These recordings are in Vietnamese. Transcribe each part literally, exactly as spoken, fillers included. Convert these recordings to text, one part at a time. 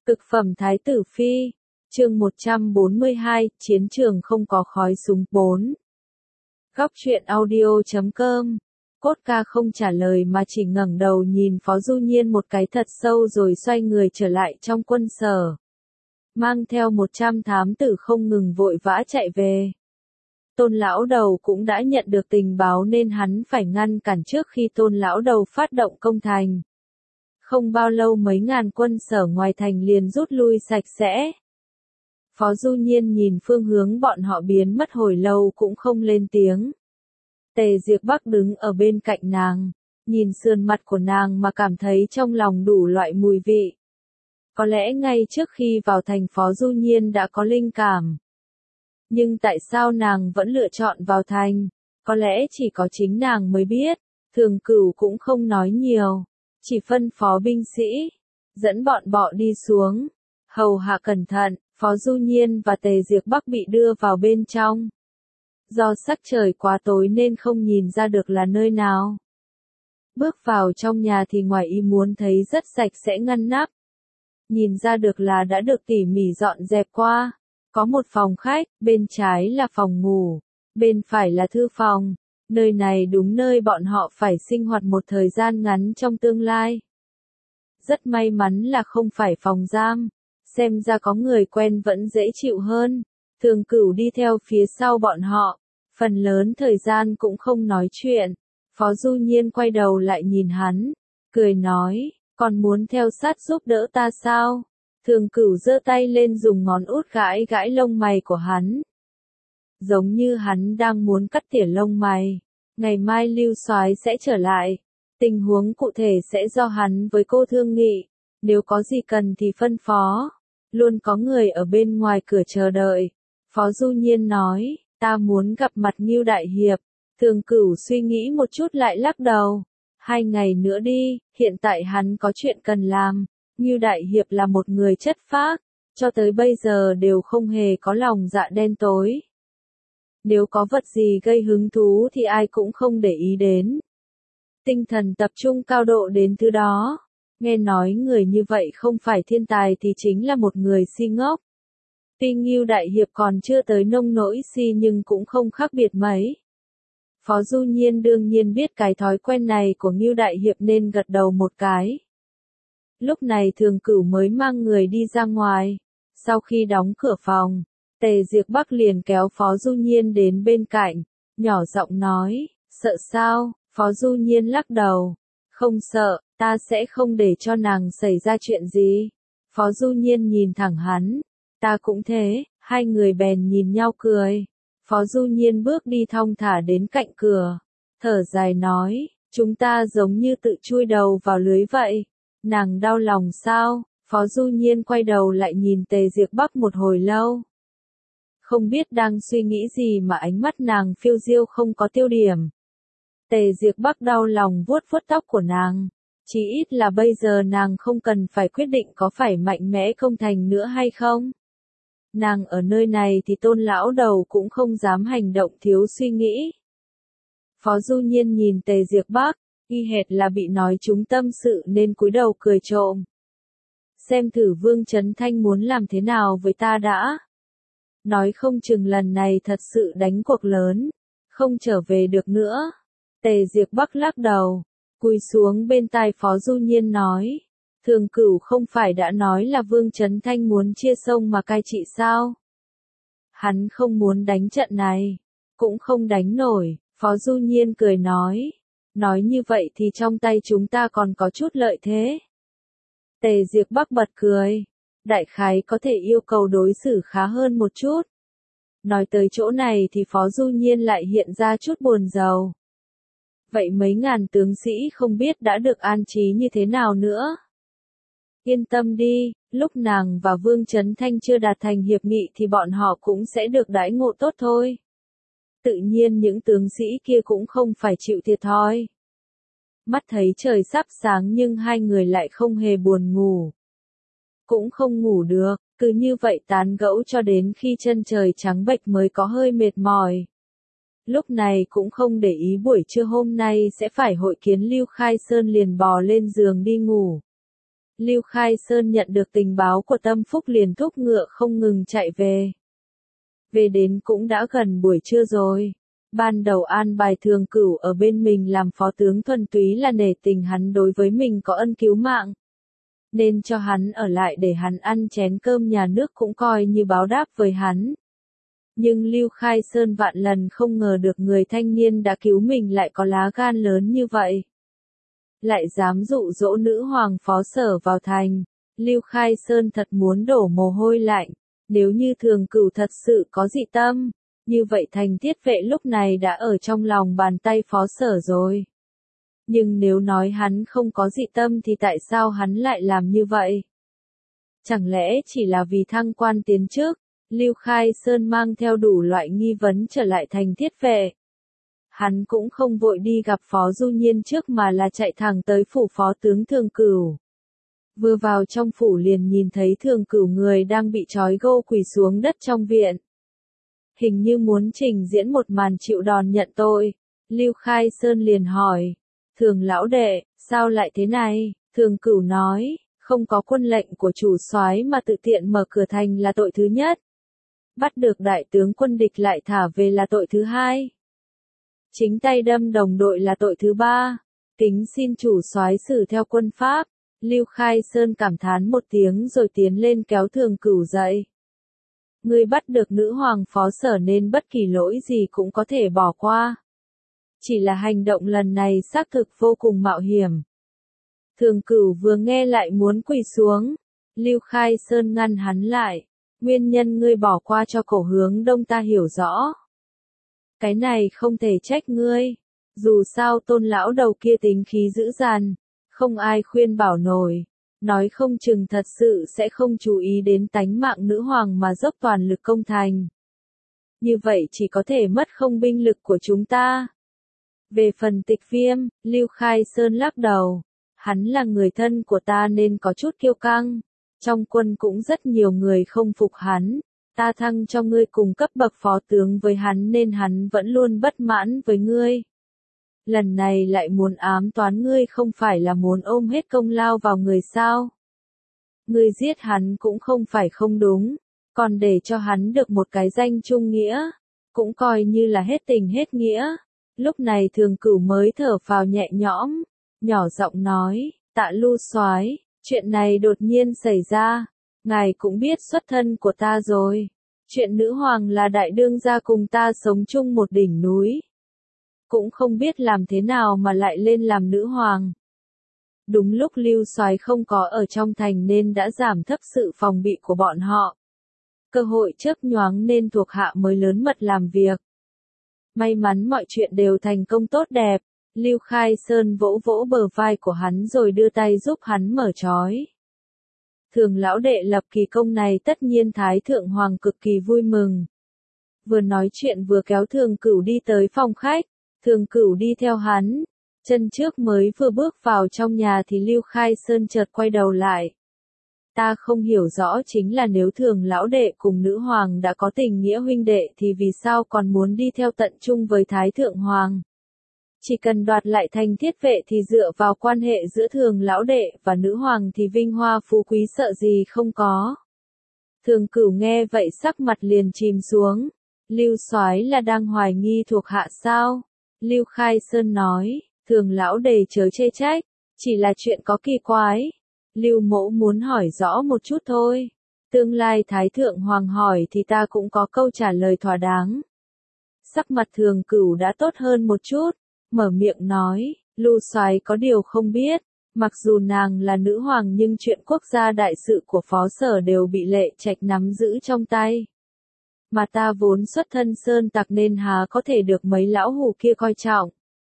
Cực phẩm Thái tử Phi, chương một trăm bốn mươi hai, chiến trường không có khói súng bốn. Góc truyện audio chấm com. Cốt ca không trả lời mà chỉ ngẩng đầu nhìn Phó Du Nhiên một cái thật sâu rồi xoay người trở lại trong quân sở. Mang theo một trăm thám tử không ngừng vội vã chạy về. Tôn lão đầu cũng đã nhận được tình báo nên hắn phải ngăn cản trước khi tôn lão đầu phát động công thành. Không bao lâu mấy ngàn quân sở ngoài thành liền rút lui sạch sẽ. Phó Du Nhiên nhìn phương hướng bọn họ biến mất hồi lâu cũng không lên tiếng. Tề Diệp Bắc đứng ở bên cạnh nàng, nhìn sườn mặt của nàng mà cảm thấy trong lòng đủ loại mùi vị. Có lẽ ngay trước khi vào thành Phó Du Nhiên đã có linh cảm. Nhưng tại sao nàng vẫn lựa chọn vào thành? Có lẽ chỉ có chính nàng mới biết. Thường Cửu cũng không nói nhiều, chỉ phân phó binh sĩ, dẫn bọn bọ đi xuống. Hầu hạ cẩn thận, Phó Du Nhiên và Tề Diệp Bắc bị đưa vào bên trong. Do sắc trời quá tối nên không nhìn ra được là nơi nào. Bước vào trong nhà thì ngoài ý muốn thấy rất sạch sẽ ngăn nắp. Nhìn ra được là đã được tỉ mỉ dọn dẹp qua. Có một phòng khách, bên trái là phòng ngủ, bên phải là thư phòng. Nơi này đúng nơi bọn họ phải sinh hoạt một thời gian ngắn trong tương lai. Rất may mắn là không phải phòng giam. Xem ra có người quen vẫn dễ chịu hơn. Thường Cửu đi theo phía sau bọn họ. Phần lớn thời gian cũng không nói chuyện. Phó Du Nhiên quay đầu lại nhìn hắn. Cười nói, còn muốn theo sát giúp đỡ ta sao? Thường Cửu giơ tay lên dùng ngón út gãi gãi lông mày của hắn. Giống như hắn đang muốn cắt tỉa lông mày. Ngày mai Lưu Soái sẽ trở lại. Tình huống cụ thể sẽ do hắn với cô thương nghị. Nếu có gì cần thì phân phó. Luôn có người ở bên ngoài cửa chờ đợi. Phó Du Nhiên nói, ta muốn gặp mặt Ngưu Đại Hiệp. Thường Cửu suy nghĩ một chút lại lắc đầu. Hai ngày nữa đi, hiện tại hắn có chuyện cần làm. Ngưu Đại Hiệp là một người chất phác, cho tới bây giờ đều không hề có lòng dạ đen tối. Nếu có vật gì gây hứng thú thì ai cũng không để ý đến. Tinh thần tập trung cao độ đến thứ đó. Nghe nói người như vậy không phải thiên tài thì chính là một người si ngốc. Tuy Ngưu Đại Hiệp còn chưa tới nông nỗi si nhưng cũng không khác biệt mấy. Phó Du Nhiên đương nhiên biết cái thói quen này của Ngưu Đại Hiệp nên gật đầu một cái. Lúc này Thường Cửu mới mang người đi ra ngoài. Sau khi đóng cửa phòng, Tề Diệp Bắc liền kéo Phó Du Nhiên đến bên cạnh, nhỏ giọng nói, sợ sao? Phó Du Nhiên lắc đầu, không sợ, ta sẽ không để cho nàng xảy ra chuyện gì. Phó Du Nhiên nhìn thẳng hắn, ta cũng thế, hai người bèn nhìn nhau cười. Phó Du Nhiên bước đi thong thả đến cạnh cửa, thở dài nói, chúng ta giống như tự chui đầu vào lưới vậy. Nàng đau lòng sao? Phó Du Nhiên quay đầu lại nhìn Tề Diệp Bắc một hồi lâu. Không biết đang suy nghĩ gì mà ánh mắt nàng phiêu diêu không có tiêu điểm. Tề Diệp Bắc đau lòng vuốt vuốt tóc của nàng. Chỉ ít là bây giờ nàng không cần phải quyết định có phải mạnh mẽ công thành nữa hay không. Nàng ở nơi này thì tôn lão đầu cũng không dám hành động thiếu suy nghĩ. Phó Du Nhiên nhìn Tề Diệp Bắc, y hệt là bị nói trúng tâm sự nên cúi đầu cười trộm. Xem thử Vương Chấn Thanh muốn làm thế nào với ta đã. Nói không chừng lần này thật sự đánh cuộc lớn, không trở về được nữa. Tề Diệp Bắc lắc đầu, cúi xuống bên tai Phó Du Nhiên nói. Thường Cửu không phải đã nói là Vương Chấn Thanh muốn chia sông mà cai trị sao? Hắn không muốn đánh trận này, cũng không đánh nổi. Phó Du Nhiên cười nói. Nói như vậy thì trong tay chúng ta còn có chút lợi thế. Tề Diệp Bắc bật cười. Đại khái có thể yêu cầu đối xử khá hơn một chút. Nói tới chỗ này thì Phó Du Nhiên lại hiện ra chút buồn rầu. Vậy mấy ngàn tướng sĩ không biết đã được an trí như thế nào nữa? Yên tâm đi, lúc nàng và Vương Chấn Thanh chưa đạt thành hiệp nghị thì bọn họ cũng sẽ được đãi ngộ tốt thôi. Tự nhiên những tướng sĩ kia cũng không phải chịu thiệt thòi. Mắt thấy trời sắp sáng nhưng hai người lại không hề buồn ngủ. Cũng không ngủ được, cứ như vậy tán gẫu cho đến khi chân trời trắng bệch mới có hơi mệt mỏi. Lúc này cũng không để ý buổi trưa hôm nay sẽ phải hội kiến Lưu Khai Sơn liền bò lên giường đi ngủ. Lưu Khai Sơn nhận được tình báo của Tâm Phúc liền thúc ngựa không ngừng chạy về. Về đến cũng đã gần buổi trưa rồi. Ban đầu an bài Thường Cửu ở bên mình làm phó tướng thuần túy là nể tình hắn đối với mình có ân cứu mạng. Nên cho hắn ở lại để hắn ăn chén cơm nhà nước cũng coi như báo đáp với hắn. Nhưng Lưu Khai Sơn vạn lần không ngờ được người thanh niên đã cứu mình lại có lá gan lớn như vậy. Lại dám dụ dỗ nữ hoàng phó sở vào thành. Lưu Khai Sơn thật muốn đổ mồ hôi lạnh. Nếu như Thường Cửu thật sự có dị tâm, như vậy thành Thiết Vệ lúc này đã ở trong lòng bàn tay phó sở rồi. Nhưng nếu nói hắn không có dị tâm thì tại sao hắn lại làm như vậy? Chẳng lẽ chỉ là vì thăng quan tiến chức? Lưu Khai Sơn mang theo đủ loại nghi vấn trở lại thành Thiết Vệ. Hắn cũng không vội đi gặp Phó Du Nhiên trước mà là chạy thẳng tới phủ phó tướng Thường Cửu. Vừa vào trong phủ liền nhìn thấy Thường Cửu người đang bị trói gô quỳ xuống đất trong viện. Hình như muốn trình diễn một màn chịu đòn nhận tội. Lưu Khai Sơn liền hỏi, Thường lão đệ, sao lại thế này? Thường Cửu nói, không có quân lệnh của chủ soái mà tự tiện mở cửa thành là tội thứ nhất. Bắt được đại tướng quân địch lại thả về là tội thứ hai. Chính tay đâm đồng đội là tội thứ ba. Kính xin chủ soái xử theo quân pháp. Lưu Khai Sơn cảm thán một tiếng rồi tiến lên kéo Thường Cửu dậy. Ngươi bắt được nữ hoàng phó sở nên bất kỳ lỗi gì cũng có thể bỏ qua. Chỉ là hành động lần này xác thực vô cùng mạo hiểm. Thường Cửu vừa nghe lại muốn quỳ xuống. Lưu Khai Sơn ngăn hắn lại. Nguyên nhân ngươi bỏ qua cho Cổ Hướng Đông ta hiểu rõ. Cái này không thể trách ngươi. Dù sao Tôn lão đầu kia tính khí dữ dằn, không ai khuyên bảo nổi. Nói không chừng thật sự sẽ không chú ý đến tánh mạng nữ hoàng mà dốc toàn lực công thành. Như vậy chỉ có thể mất không binh lực của chúng ta. Về phần Tịch Viêm, Lưu Khai Sơn lắc đầu. Hắn là người thân của ta nên có chút kiêu căng. Trong quân cũng rất nhiều người không phục hắn. Ta thăng cho ngươi cùng cấp bậc phó tướng với hắn nên hắn vẫn luôn bất mãn với ngươi. Lần này lại muốn ám toán ngươi không phải là muốn ôm hết công lao vào người sao? Ngươi giết hắn cũng không phải không đúng, còn để cho hắn được một cái danh trung nghĩa, cũng coi như là hết tình hết nghĩa. Lúc này Thường Cửu mới thở phào nhẹ nhõm, nhỏ giọng nói, Tạ Lưu soái, chuyện này đột nhiên xảy ra, ngài cũng biết xuất thân của ta rồi. Chuyện nữ hoàng là đại đương gia cùng ta sống chung một đỉnh núi. Cũng không biết làm thế nào mà lại lên làm nữ hoàng. Đúng lúc Lưu soái không có ở trong thành nên đã giảm thấp sự phòng bị của bọn họ. Cơ hội chớp nhoáng nên thuộc hạ mới lớn mật làm việc. May mắn mọi chuyện đều thành công tốt đẹp. Lưu Khai Sơn vỗ vỗ bờ vai của hắn rồi đưa tay giúp hắn mở trói. Thường lão đệ lập kỳ công này tất nhiên Thái Thượng Hoàng cực kỳ vui mừng. Vừa nói chuyện vừa kéo Thường Cửu đi tới phòng khách. Thường Cửu đi theo hắn. Chân trước mới vừa bước vào trong nhà thì Lưu Khai Sơn chợt quay đầu lại. Ta không hiểu rõ chính là nếu Thường lão đệ cùng nữ hoàng đã có tình nghĩa huynh đệ thì vì sao còn muốn đi theo tận chung với Thái Thượng Hoàng. Chỉ cần đoạt lại thành Thiết Vệ thì dựa vào quan hệ giữa Thường lão đệ và nữ hoàng thì vinh hoa phú quý sợ gì không có. Thường Cửu nghe vậy sắc mặt liền chìm xuống. Lưu soái là đang hoài nghi thuộc hạ sao? Lưu Khai Sơn nói, Thường lão đệ chớ chê trách, chỉ là chuyện có kỳ quái. Lưu mẫu muốn hỏi rõ một chút thôi. Tương lai Thái Thượng Hoàng hỏi thì ta cũng có câu trả lời thỏa đáng. Sắc mặt Thường Cửu đã tốt hơn một chút, mở miệng nói, Lưu soái có điều không biết, mặc dù nàng là nữ hoàng nhưng chuyện quốc gia đại sự của phó sở đều bị Lệ Trạch nắm giữ trong tay. Mà ta vốn xuất thân sơn tặc nên há có thể được mấy lão hù kia coi trọng.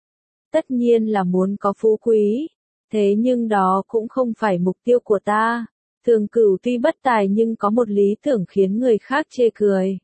Tất nhiên là muốn có phú quý, thế nhưng đó cũng không phải mục tiêu của ta. Thường Cửu tuy bất tài nhưng có một lý tưởng khiến người khác chê cười.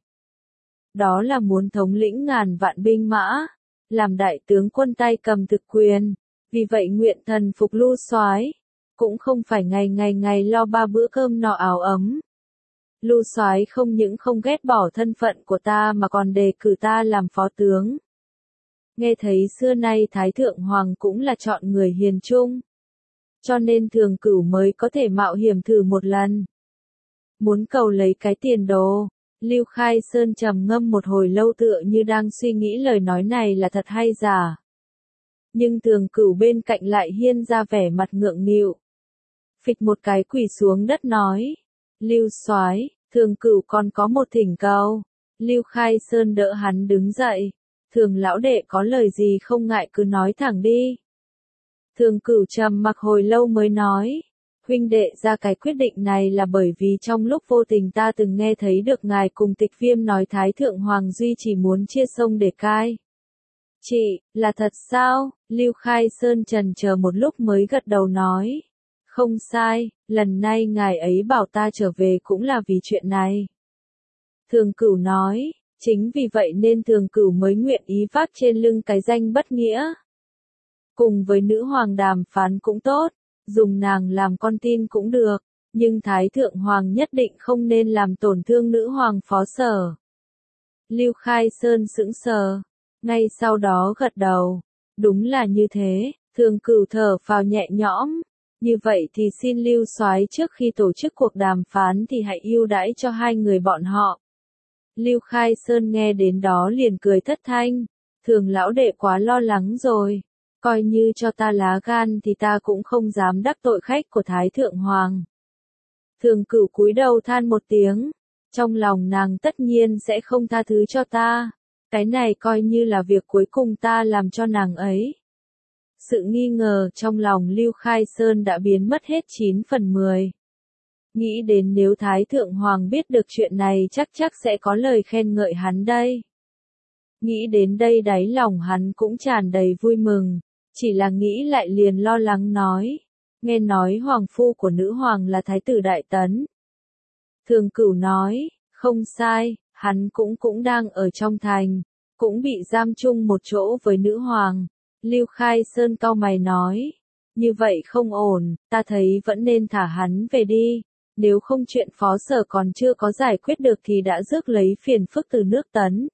Đó là muốn thống lĩnh ngàn vạn binh mã, làm đại tướng quân tay cầm thực quyền, vì vậy nguyện thần phục Lưu soái, cũng không phải ngày ngày ngày lo ba bữa cơm no áo ấm. Lưu soái không những không ghét bỏ thân phận của ta mà còn đề cử ta làm phó tướng. Nghe thấy xưa nay Thái Thượng Hoàng cũng là chọn người hiền trung. cho nên Thường Cửu mới có thể mạo hiểm thử một lần. Muốn cầu lấy cái tiền đồ. Lưu Khai Sơn trầm ngâm một hồi lâu tựa như đang suy nghĩ lời nói này là thật hay giả. Nhưng Thường Cửu bên cạnh lại hiên ra vẻ mặt ngượng nghịu. Phịch một cái quỳ xuống đất nói. Lưu soái, Thường Cửu còn có một thỉnh cầu. Lưu Khai Sơn đỡ hắn đứng dậy. Thường lão đệ có lời gì không ngại cứ nói thẳng đi. Thường Cửu trầm mặc hồi lâu mới nói. Huynh đệ ra cái quyết định này là bởi vì trong lúc vô tình ta từng nghe thấy được ngài cùng Tịch Viêm nói Thái Thượng Hoàng Duy chỉ muốn chia sông để cai. Chị, là thật sao? Lưu Khai Sơn trần chờ một lúc mới gật đầu nói. Không sai, lần này ngài ấy bảo ta trở về cũng là vì chuyện này. Thường Cửu nói, chính vì vậy nên Thường Cửu mới nguyện ý vác trên lưng cái danh bất nghĩa. Cùng với nữ hoàng đàm phán cũng tốt, dùng nàng làm con tin cũng được, nhưng Thái Thượng Hoàng nhất định không nên làm tổn thương nữ hoàng phó sở. Lưu Khai Sơn sững sờ, ngay sau đó gật đầu, đúng là như thế, Thường Cửu thở phào nhẹ nhõm, như vậy thì xin Lưu soái trước khi tổ chức cuộc đàm phán thì hãy ưu đãi cho hai người bọn họ. Lưu Khai Sơn nghe đến đó liền cười thất thanh, Thường lão đệ quá lo lắng rồi. Coi như cho ta lá gan thì ta cũng không dám đắc tội khách của Thái Thượng Hoàng. Thường Cửu cúi đầu than một tiếng, trong lòng nàng tất nhiên sẽ không tha thứ cho ta, cái này coi như là việc cuối cùng ta làm cho nàng ấy. Sự nghi ngờ trong lòng Lưu Khai Sơn đã biến mất hết chín phần mười. Nghĩ đến nếu Thái Thượng Hoàng biết được chuyện này chắc chắc sẽ có lời khen ngợi hắn đây. Nghĩ đến đây đáy lòng hắn cũng tràn đầy vui mừng. Chỉ là nghĩ lại liền lo lắng nói, nghe nói hoàng phu của nữ hoàng là Thái tử Đại Tấn. Thường Cửu nói, không sai, hắn cũng cũng đang ở trong thành, cũng bị giam chung một chỗ với nữ hoàng. Lưu Khai Sơn cau mày nói, như vậy không ổn, ta thấy vẫn nên thả hắn về đi, nếu không chuyện phó sở còn chưa có giải quyết được thì đã rước lấy phiền phức từ nước Tấn.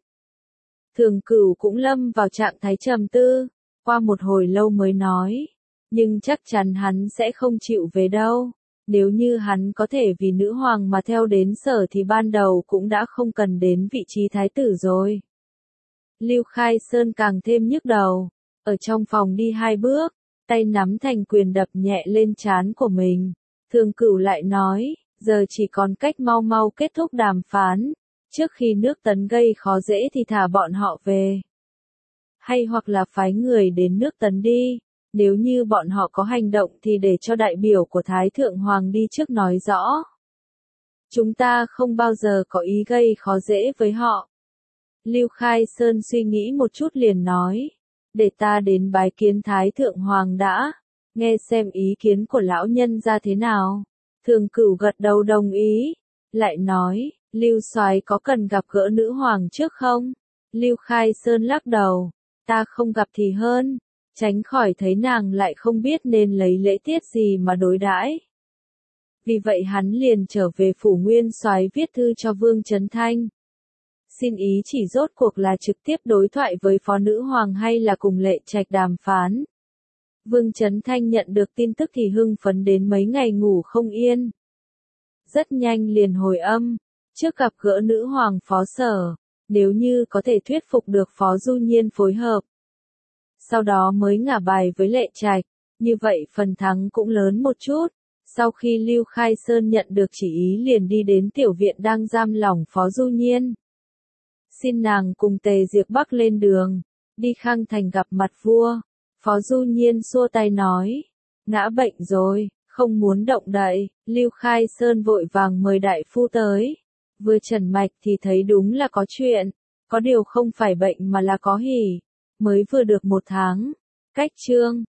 Thường Cửu cũng lâm vào trạng thái trầm tư. Qua một hồi lâu mới nói, nhưng chắc chắn hắn sẽ không chịu về đâu, nếu như hắn có thể vì nữ hoàng mà theo đến sở thì ban đầu cũng đã không cần đến vị trí thái tử rồi. Lưu Khai Sơn càng thêm nhức đầu, ở trong phòng đi hai bước, tay nắm thành quyền đập nhẹ lên trán của mình, Thường Cửu lại nói, giờ chỉ còn cách mau mau kết thúc đàm phán, trước khi nước Tấn gây khó dễ thì thả bọn họ về. Hay hoặc là phái người đến nước Tấn đi, nếu như bọn họ có hành động thì để cho đại biểu của Thái Thượng Hoàng đi trước nói rõ. Chúng ta không bao giờ có ý gây khó dễ với họ. Lưu Khai Sơn suy nghĩ một chút liền nói, để ta đến bái kiến Thái Thượng Hoàng đã, nghe xem ý kiến của lão nhân ra thế nào. Thường Cửu gật đầu đồng ý, lại nói, Lưu soái có cần gặp gỡ nữ hoàng trước không? Lưu Khai Sơn lắc đầu. Ta không gặp thì hơn, tránh khỏi thấy nàng lại không biết nên lấy lễ tiết gì mà đối đãi. Vì vậy hắn liền trở về phủ Nguyên Soái viết thư cho Vương Chấn Thanh. Xin ý chỉ rốt cuộc là trực tiếp đối thoại với phó nữ hoàng hay là cùng Lệ Trạch đàm phán. Vương Chấn Thanh nhận được tin tức thì hưng phấn đến mấy ngày ngủ không yên. Rất nhanh liền hồi âm, trước gặp gỡ nữ hoàng phó sở. Nếu như có thể thuyết phục được Phó Du Nhiên phối hợp. Sau đó mới ngả bài với Lệ Trạch, như vậy phần thắng cũng lớn một chút. Sau khi Lưu Khai Sơn nhận được chỉ ý liền đi đến tiểu viện đang giam lỏng Phó Du Nhiên. Xin nàng cùng Tề Diệp Bắc lên đường, đi Khang Thành gặp mặt vua. Phó Du Nhiên xua tay nói, ngã bệnh rồi, không muốn động đậy. Lưu Khai Sơn vội vàng mời đại phu tới. Vừa trần mạch thì thấy đúng là có chuyện, có điều không phải bệnh mà là có hỉ, mới vừa được một tháng. Cách chương